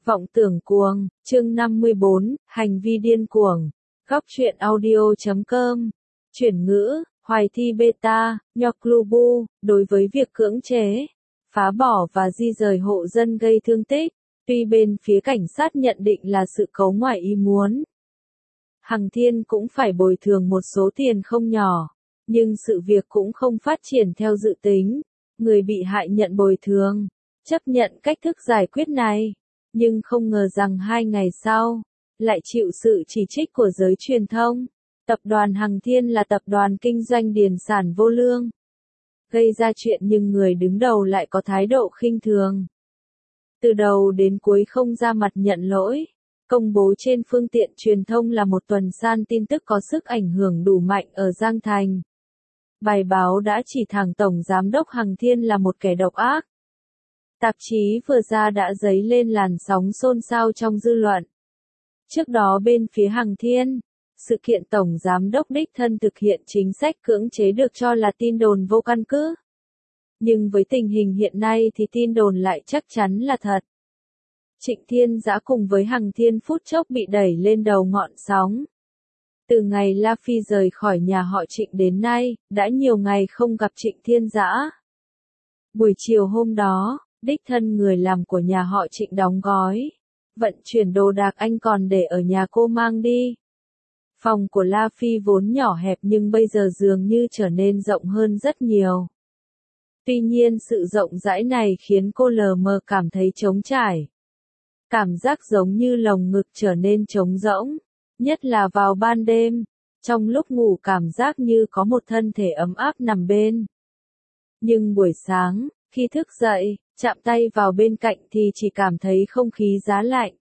Vọng tưởng cuồng, chương 54, hành vi điên cuồng. Góc truyện audio.com. Chuyển ngữ, Hoài Thi Beta, Nhoclubu, đối với việc cưỡng chế, phá bỏ và di rời hộ dân gây thương tích, tuy bên phía cảnh sát nhận định là sự cố ngoài ý muốn. Hằng Thiên cũng phải bồi thường một số tiền không nhỏ, nhưng sự việc cũng không phát triển theo dự tính. Người bị hại nhận bồi thường, chấp nhận cách thức giải quyết này. Nhưng không ngờ rằng 2 ngày sau, lại chịu sự chỉ trích của giới truyền thông. Tập đoàn Hằng Thiên là tập đoàn kinh doanh điền sản vô lương. Gây ra chuyện nhưng người đứng đầu lại có thái độ khinh thường. Từ đầu đến cuối không ra mặt nhận lỗi. Công bố trên phương tiện truyền thông là một tuần san tin tức có sức ảnh hưởng đủ mạnh ở Giang Thành. Bài báo đã chỉ thẳng Tổng Giám đốc Hằng Thiên là một kẻ độc ác. Tạp chí vừa ra đã dấy lên làn sóng xôn xao trong dư luận. Trước đó bên phía Hằng Thiên, sự kiện Tổng Giám đốc đích thân thực hiện chính sách cưỡng chế được cho là tin đồn vô căn cứ. Nhưng với tình hình hiện nay thì tin đồn lại chắc chắn là thật. Trịnh Thiên Dã cùng với Hằng Thiên phút chốc bị đẩy lên đầu ngọn sóng. Từ ngày La Phi rời khỏi nhà họ Trịnh đến nay, đã nhiều ngày không gặp Trịnh Thiên Dã. Buổi chiều hôm đó, đích thân người làm của nhà họ Trịnh đóng gói, vận chuyển đồ đạc anh còn để ở nhà cô mang đi. Phòng của La Phi vốn nhỏ hẹp nhưng bây giờ dường như trở nên rộng hơn rất nhiều. Tuy nhiên sự rộng rãi này khiến cô lờ mờ cảm thấy trống trải. Cảm giác giống như lồng ngực trở nên trống rỗng, nhất là vào ban đêm, trong lúc ngủ cảm giác như có một thân thể ấm áp nằm bên. Nhưng buổi sáng, khi thức dậy, chạm tay vào bên cạnh thì chỉ cảm thấy không khí giá lạnh.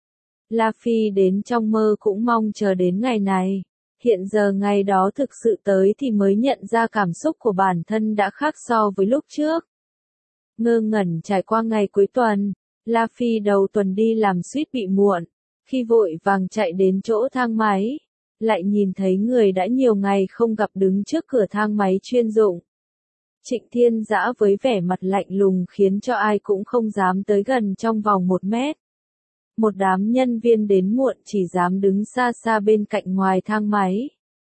La Phi đến trong mơ cũng mong chờ đến ngày này. Hiện giờ ngày đó thực sự tới thì mới nhận ra cảm xúc của bản thân đã khác so với lúc trước. Ngơ ngẩn trải qua ngày cuối tuần, La Phi đầu tuần đi làm suýt bị muộn. Khi vội vàng chạy đến chỗ thang máy, lại nhìn thấy người đã nhiều ngày không gặp đứng trước cửa thang máy chuyên dụng. Trịnh Thiên Dã với vẻ mặt lạnh lùng khiến cho ai cũng không dám tới gần trong vòng 1 mét. Một đám nhân viên đến muộn chỉ dám đứng xa xa bên cạnh ngoài thang máy.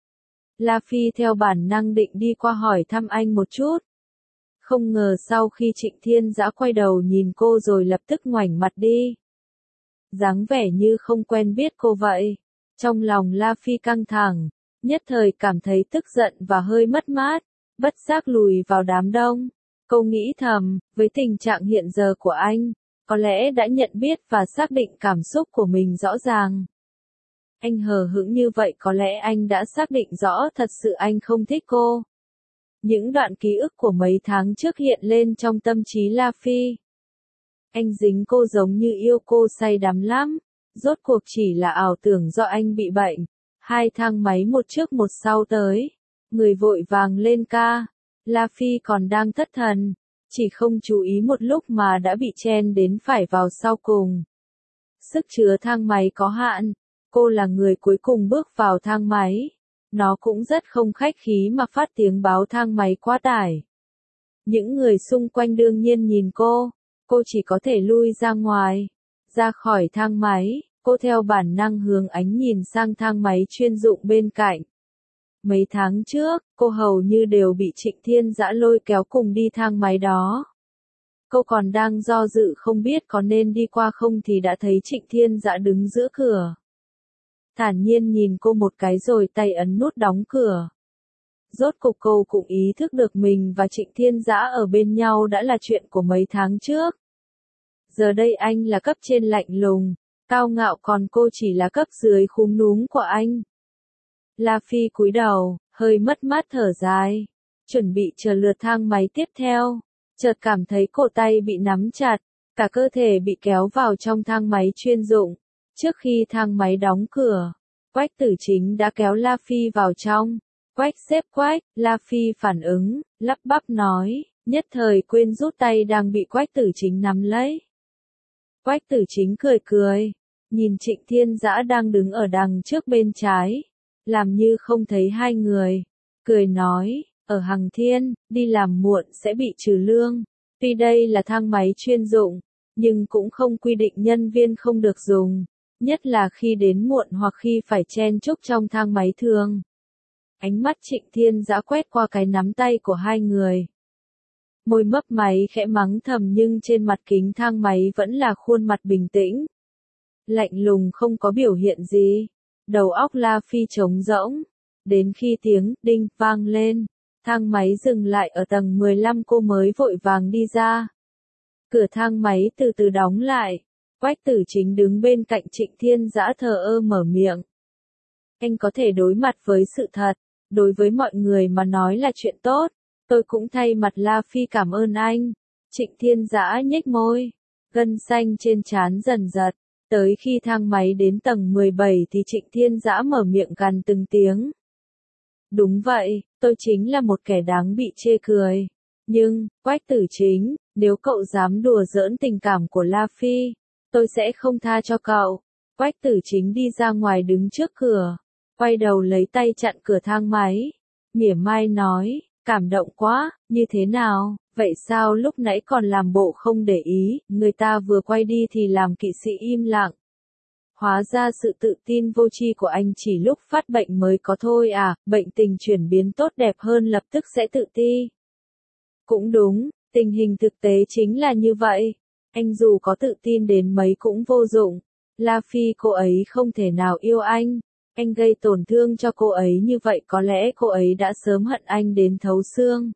La Phi theo bản năng định đi qua hỏi thăm anh một chút. Không ngờ sau khi Trịnh Thiên Dã quay đầu nhìn cô rồi lập tức ngoảnh mặt đi. Dáng vẻ như không quen biết cô vậy. Trong lòng La Phi căng thẳng, nhất thời cảm thấy tức giận và hơi mất mát, bất giác lùi vào đám đông. Cô nghĩ thầm, với tình trạng hiện giờ của anh, có lẽ đã nhận biết và xác định cảm xúc của mình rõ ràng. Anh hờ hững như vậy có lẽ anh đã xác định rõ thật sự anh không thích cô. Những đoạn ký ức của mấy tháng trước hiện lên trong tâm trí La Phi. Anh dính cô giống như yêu cô say đắm lắm. Rốt cuộc chỉ là ảo tưởng do anh bị bệnh. 2 thang máy một trước một sau tới. Người vội vàng lên ca. La Phi còn đang thất thần. Chỉ không chú ý một lúc mà đã bị chen đến phải vào sau cùng. Sức chứa thang máy có hạn. Cô là người cuối cùng bước vào thang máy. Nó cũng rất không khách khí mà phát tiếng báo thang máy quá tải. Những người xung quanh đương nhiên nhìn cô chỉ có thể lui ra ngoài. Ra khỏi thang máy, cô theo bản năng hướng ánh nhìn sang thang máy chuyên dụng bên cạnh. Mấy tháng trước, cô hầu như đều bị Trịnh Thiên Dã lôi kéo cùng đi thang máy đó. Cô còn đang do dự không biết có nên đi qua không thì đã thấy Trịnh Thiên Dã đứng giữa cửa. Thản nhiên nhìn cô một cái rồi tay ấn nút đóng cửa. Rốt cục cô cũng ý thức được mình và Trịnh Thiên Dã ở bên nhau đã là chuyện của mấy tháng trước. Giờ đây anh là cấp trên lạnh lùng, cao ngạo còn cô chỉ là cấp dưới khúm núm của anh. La Phi cúi đầu, hơi mất mát thở dài, chuẩn bị chờ lượt thang máy tiếp theo. Chợt cảm thấy cổ tay bị nắm chặt, cả cơ thể bị kéo vào trong thang máy chuyên dụng. Trước khi thang máy đóng cửa, Quách Tử Chính đã kéo La Phi vào trong. Quách xếp Quách, La Phi phản ứng, lắp bắp nói, nhất thời quên rút tay đang bị Quách Tử Chính nắm lấy. Quách Tử Chính cười cười, nhìn Trịnh Thiên Dã đang đứng ở đằng trước bên trái, làm như không thấy hai người, cười nói, ở Hằng Thiên, đi làm muộn sẽ bị trừ lương, tuy đây là thang máy chuyên dụng, nhưng cũng không quy định nhân viên không được dùng, nhất là khi đến muộn hoặc khi phải chen chúc trong thang máy thường. Ánh mắt Trịnh Thiên Dã quét qua cái nắm tay của hai người. Môi mấp máy khẽ mắng thầm nhưng trên mặt kính thang máy vẫn là khuôn mặt bình tĩnh. Lạnh lùng không có biểu hiện gì. Đầu óc La Phi trống rỗng. Đến khi tiếng đinh vang lên, thang máy dừng lại ở tầng 15 cô mới vội vàng đi ra. Cửa thang máy từ từ đóng lại. Quách Tử Chính đứng bên cạnh Trịnh Thiên Dã thờ ơ mở miệng. Anh có thể đối mặt với sự thật. Đối với mọi người mà nói là chuyện tốt. Tôi cũng thay mặt La Phi cảm ơn anh. Trịnh Thiên Dã nhếch môi. Gân xanh trên trán dần giật. Tới khi thang máy đến tầng 17 thì Trịnh Thiên Dã mở miệng gằn từng tiếng. Đúng vậy, tôi chính là một kẻ đáng bị chê cười. Nhưng, Quách Tử Chính, nếu cậu dám đùa giỡn tình cảm của La Phi, tôi sẽ không tha cho cậu. Quách Tử Chính đi ra ngoài đứng trước cửa, quay đầu lấy tay chặn cửa thang máy. Mỉa mai nói, cảm động quá, như thế nào, vậy sao lúc nãy còn làm bộ không để ý, người ta vừa quay đi thì làm kỵ sĩ im lặng. Hóa ra sự tự tin vô tri của anh chỉ lúc phát bệnh mới có thôi à, bệnh tình chuyển biến tốt đẹp hơn lập tức sẽ tự ti. Cũng đúng, tình hình thực tế chính là như vậy. Anh dù có tự tin đến mấy cũng vô dụng. La Phi cô ấy không thể nào yêu anh. Anh gây tổn thương cho cô ấy như vậy có lẽ cô ấy đã sớm hận anh đến thấu xương.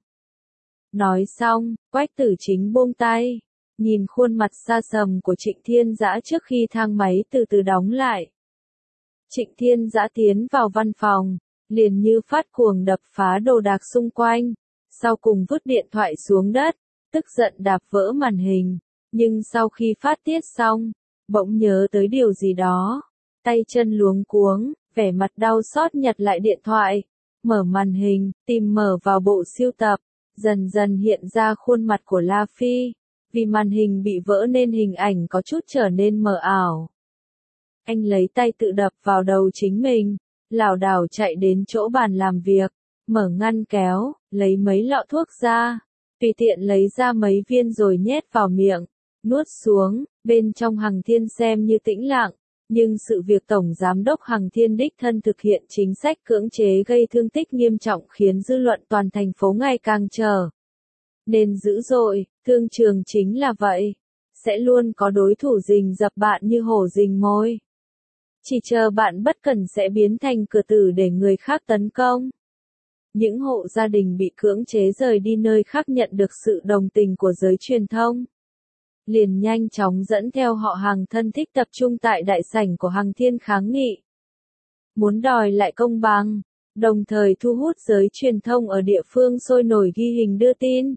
Nói xong, Quách Tử Chính buông tay. Nhìn khuôn mặt xa sầm của Trịnh Thiên Dã trước khi thang máy từ từ đóng lại. Trịnh Thiên Dã tiến vào văn phòng, liền như phát cuồng đập phá đồ đạc xung quanh, sau cùng vứt điện thoại xuống đất, tức giận đạp vỡ màn hình, nhưng sau khi phát tiết xong, bỗng nhớ tới điều gì đó, tay chân luống cuống, vẻ mặt đau xót nhặt lại điện thoại, mở màn hình, tìm mở vào bộ sưu tập, dần dần hiện ra khuôn mặt của La Phi. Vì màn hình bị vỡ nên hình ảnh có chút trở nên mờ ảo. Anh lấy tay tự đập vào đầu chính mình, lảo đảo chạy đến chỗ bàn làm việc, mở ngăn kéo, lấy mấy lọ thuốc ra, tùy tiện lấy ra mấy viên rồi nhét vào miệng, nuốt xuống, bên trong Hằng Thiên xem như tĩnh lặng, nhưng sự việc Tổng Giám đốc Hằng Thiên đích thân thực hiện chính sách cưỡng chế gây thương tích nghiêm trọng khiến dư luận toàn thành phố ngày càng trở nên dữ dội, thương trường chính là vậy. Sẽ luôn có đối thủ rình rập bạn như hổ rình mồi. Chỉ chờ bạn bất cẩn sẽ biến thành cửa tử để người khác tấn công. Những hộ gia đình bị cưỡng chế rời đi nơi khác nhận được sự đồng tình của giới truyền thông. Liền nhanh chóng dẫn theo họ Hằng thân thích tập trung tại đại sảnh của Hằng Thiên kháng nghị. Muốn đòi lại công bằng, đồng thời thu hút giới truyền thông ở địa phương sôi nổi ghi hình đưa tin.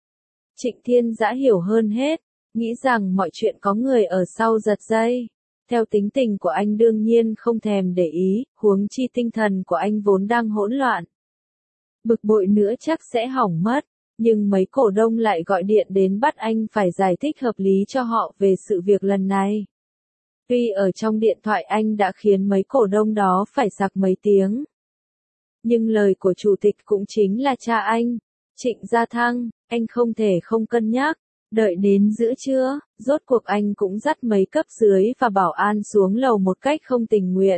Trịnh Thiên Dã hiểu hơn hết, nghĩ rằng mọi chuyện có người ở sau giật dây. Theo tính tình của anh đương nhiên không thèm để ý, huống chi tinh thần của anh vốn đang hỗn loạn. Bực bội nữa chắc sẽ hỏng mất, nhưng mấy cổ đông lại gọi điện đến bắt anh phải giải thích hợp lý cho họ về sự việc lần này. Tuy ở trong điện thoại anh đã khiến mấy cổ đông đó phải sặc mấy tiếng. Nhưng lời của chủ tịch cũng chính là cha anh, Trịnh Gia Thăng, anh không thể không cân nhắc. Đợi đến giữa trưa, rốt cuộc anh cũng dắt mấy cấp dưới và bảo an xuống lầu một cách không tình nguyện.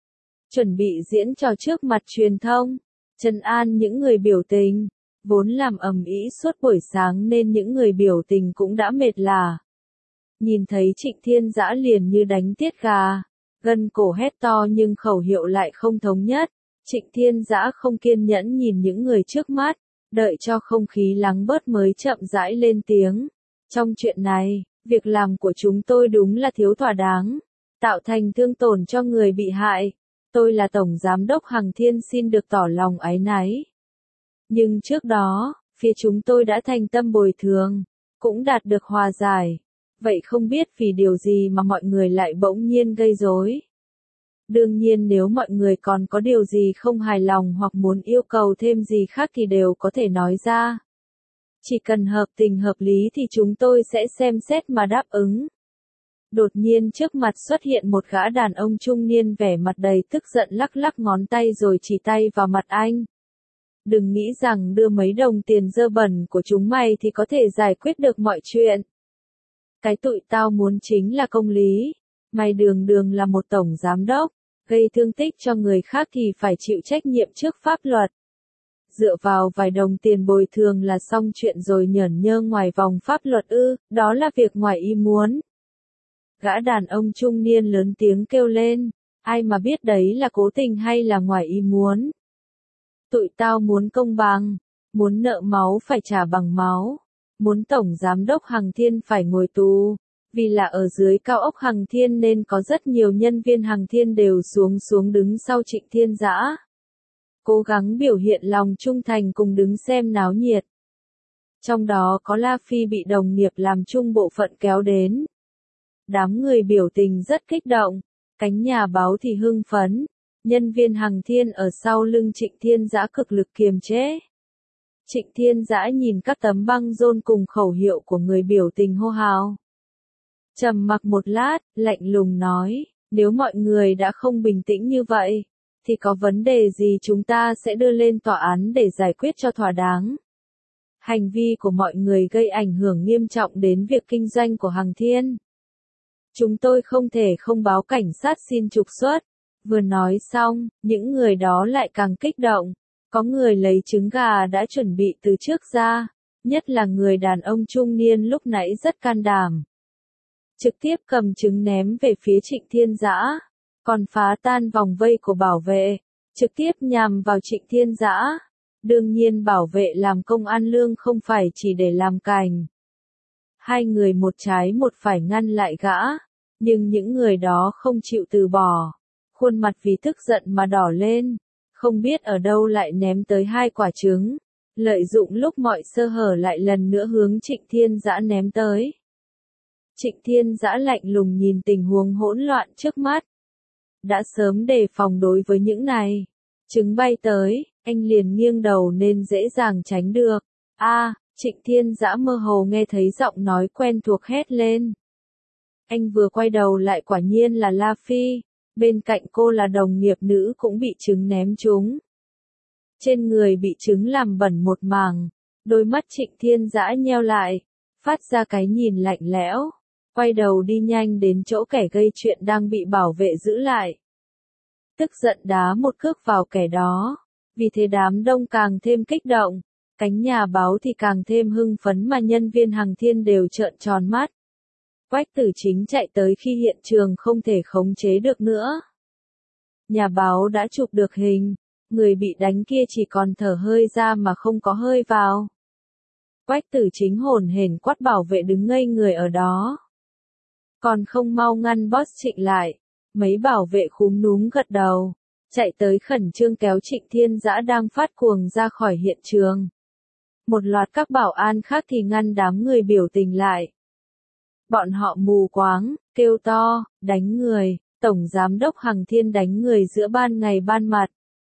Chuẩn bị diễn trò trước mặt truyền thông, trấn an những người biểu tình, vốn làm ầm ĩ suốt buổi sáng nên những người biểu tình cũng đã mệt lả. Nhìn thấy Trịnh Thiên Dã liền như đánh tiết gà, gân cổ hét to nhưng khẩu hiệu lại không thống nhất. Trịnh Thiên Dã không kiên nhẫn nhìn những người trước mắt, đợi cho không khí lắng bớt mới chậm rãi lên tiếng. Trong chuyện này, việc làm của chúng tôi đúng là thiếu thỏa đáng, tạo thành thương tổn cho người bị hại. Tôi là Tổng Giám đốc Hằng Thiên xin được tỏ lòng áy náy. Nhưng trước đó, phía chúng tôi đã thành tâm bồi thường, cũng đạt được hòa giải. Vậy không biết vì điều gì mà mọi người lại bỗng nhiên gây rối? Đương nhiên nếu mọi người còn có điều gì không hài lòng hoặc muốn yêu cầu thêm gì khác thì đều có thể nói ra. Chỉ cần hợp tình hợp lý thì chúng tôi sẽ xem xét mà đáp ứng. Đột nhiên trước mặt xuất hiện một gã đàn ông trung niên vẻ mặt đầy tức giận lắc lắc ngón tay rồi chỉ tay vào mặt anh. Đừng nghĩ rằng đưa mấy đồng tiền dơ bẩn của chúng mày thì có thể giải quyết được mọi chuyện. Cái tụi tao muốn chính là công lý. Mày đường đường là một tổng giám đốc, gây thương tích cho người khác thì phải chịu trách nhiệm trước pháp luật. Dựa vào vài đồng tiền bồi thường là xong chuyện rồi nhởn nhơ ngoài vòng pháp luật ư, đó là việc ngoài ý muốn. Gã đàn ông trung niên lớn tiếng kêu lên, ai mà biết đấy là cố tình hay là ngoài ý muốn. Tụi tao muốn công bằng, muốn nợ máu phải trả bằng máu, muốn tổng giám đốc Hằng Thiên phải ngồi tù, vì là ở dưới cao ốc Hằng Thiên nên có rất nhiều nhân viên Hằng Thiên đều xuống đứng sau Trịnh Thiên Dã. Cố gắng biểu hiện lòng trung thành cùng đứng xem náo nhiệt. Trong đó có La Phi bị đồng nghiệp làm chung bộ phận kéo đến. Đám người biểu tình rất kích động, cánh nhà báo thì hưng phấn, nhân viên Hằng Thiên ở sau lưng Trịnh Thiên Dã cực lực kiềm chế. Trịnh Thiên Dã nhìn các tấm băng rôn cùng khẩu hiệu của người biểu tình hô hào. Trầm mặc một lát, lạnh lùng nói, nếu mọi người đã không bình tĩnh như vậy, thì có vấn đề gì chúng ta sẽ đưa lên tòa án để giải quyết cho thỏa đáng. Hành vi của mọi người gây ảnh hưởng nghiêm trọng đến việc kinh doanh của Hằng Thiên. Chúng tôi không thể không báo cảnh sát xin trục xuất. Vừa nói xong, những người đó lại càng kích động. Có người lấy trứng gà đã chuẩn bị từ trước ra, nhất là người đàn ông trung niên lúc nãy rất can đảm. Trực tiếp cầm trứng ném về phía Trịnh Thiên Dã, còn phá tan vòng vây của bảo vệ, trực tiếp nhằm vào Trịnh Thiên Dã. Đương nhiên bảo vệ làm công ăn lương không phải chỉ để làm cành. Hai người một trái một phải ngăn lại gã, nhưng những người đó không chịu từ bỏ, khuôn mặt vì tức giận mà đỏ lên, không biết ở đâu lại ném tới 2 quả trứng, lợi dụng lúc mọi sơ hở lại lần nữa hướng Trịnh Thiên Dã ném tới. Trịnh Thiên Dã lạnh lùng nhìn tình huống hỗn loạn trước mắt. Đã sớm đề phòng đối với những này. Trứng bay tới, anh liền nghiêng đầu nên dễ dàng tránh được. Trịnh Thiên Dã mơ hồ nghe thấy giọng nói quen thuộc hét lên. Anh vừa quay đầu lại quả nhiên là La Phi, bên cạnh cô là đồng nghiệp nữ cũng bị trứng ném trúng. Trên người bị trứng làm bẩn một mảng, đôi mắt Trịnh Thiên Dã nheo lại, phát ra cái nhìn lạnh lẽo, quay đầu đi nhanh đến chỗ kẻ gây chuyện đang bị bảo vệ giữ lại. Tức giận đá một cước vào kẻ đó, vì thế đám đông càng thêm kích động, cánh nhà báo thì càng thêm hưng phấn mà nhân viên Hằng Thiên đều trợn tròn mắt. Quách Tử Chính chạy tới khi hiện trường không thể khống chế được nữa. Nhà báo đã chụp được hình, người bị đánh kia chỉ còn thở hơi ra mà không có hơi vào. Quách Tử Chính hồn hển quát bảo vệ đứng ngây người ở đó. Còn không mau ngăn boss Trịnh lại, mấy bảo vệ khúm núm gật đầu, chạy tới khẩn trương kéo Trịnh Thiên Dã đang phát cuồng ra khỏi hiện trường. Một loạt các bảo an khác thì ngăn đám người biểu tình lại. Bọn họ mù quáng, kêu to, đánh người, tổng giám đốc Hằng Thiên đánh người giữa ban ngày ban mặt.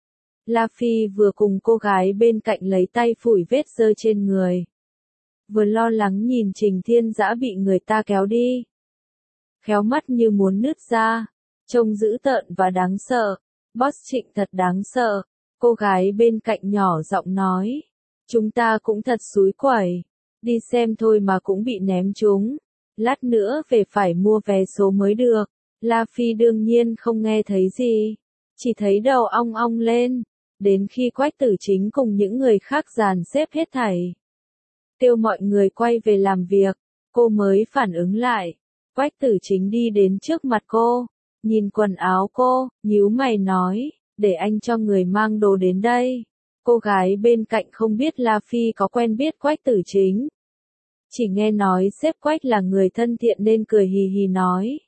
La Phi vừa cùng cô gái bên cạnh lấy tay phủi vết dơ trên người. Vừa lo lắng nhìn Trịnh Thiên Dã bị người ta kéo đi. Khéo mắt như muốn nứt ra, trông dữ tợn và đáng sợ. Boss Trịnh thật đáng sợ, cô gái bên cạnh nhỏ giọng nói. Chúng ta cũng thật xúi quẩy, đi xem thôi mà cũng bị ném trúng. Lát nữa về phải mua vé số mới được. La Phi đương nhiên không nghe thấy gì, chỉ thấy đầu ong ong lên, đến khi Quách Tử Chính cùng những người khác dàn xếp hết thảy. Kêu mọi người quay về làm việc, cô mới phản ứng lại. Quách Tử Chính đi đến trước mặt cô, nhìn quần áo cô, nhíu mày nói, để anh cho người mang đồ đến đây. Cô gái bên cạnh không biết La Phi có quen biết Quách Tử Chính. Chỉ nghe nói sếp Quách là người thân thiện nên cười hì hì nói.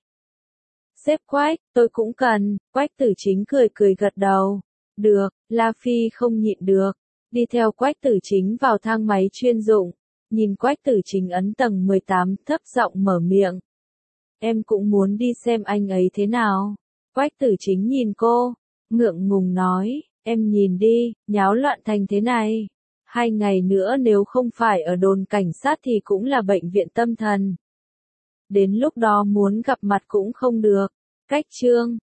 Sếp Quách, tôi cũng cần. Quách Tử Chính cười gật đầu. Được, La Phi không nhịn được. Đi theo Quách Tử Chính vào thang máy chuyên dụng. Nhìn Quách Tử Chính ấn tầng 18 thấp giọng mở miệng. Em cũng muốn đi xem anh ấy thế nào. Quách Tử Chính nhìn cô, ngượng ngùng nói, em nhìn đi, nháo loạn thành thế này. 2 ngày nữa nếu không phải ở đồn cảnh sát thì cũng là bệnh viện tâm thần. Đến lúc đó muốn gặp mặt cũng không được. Cách chương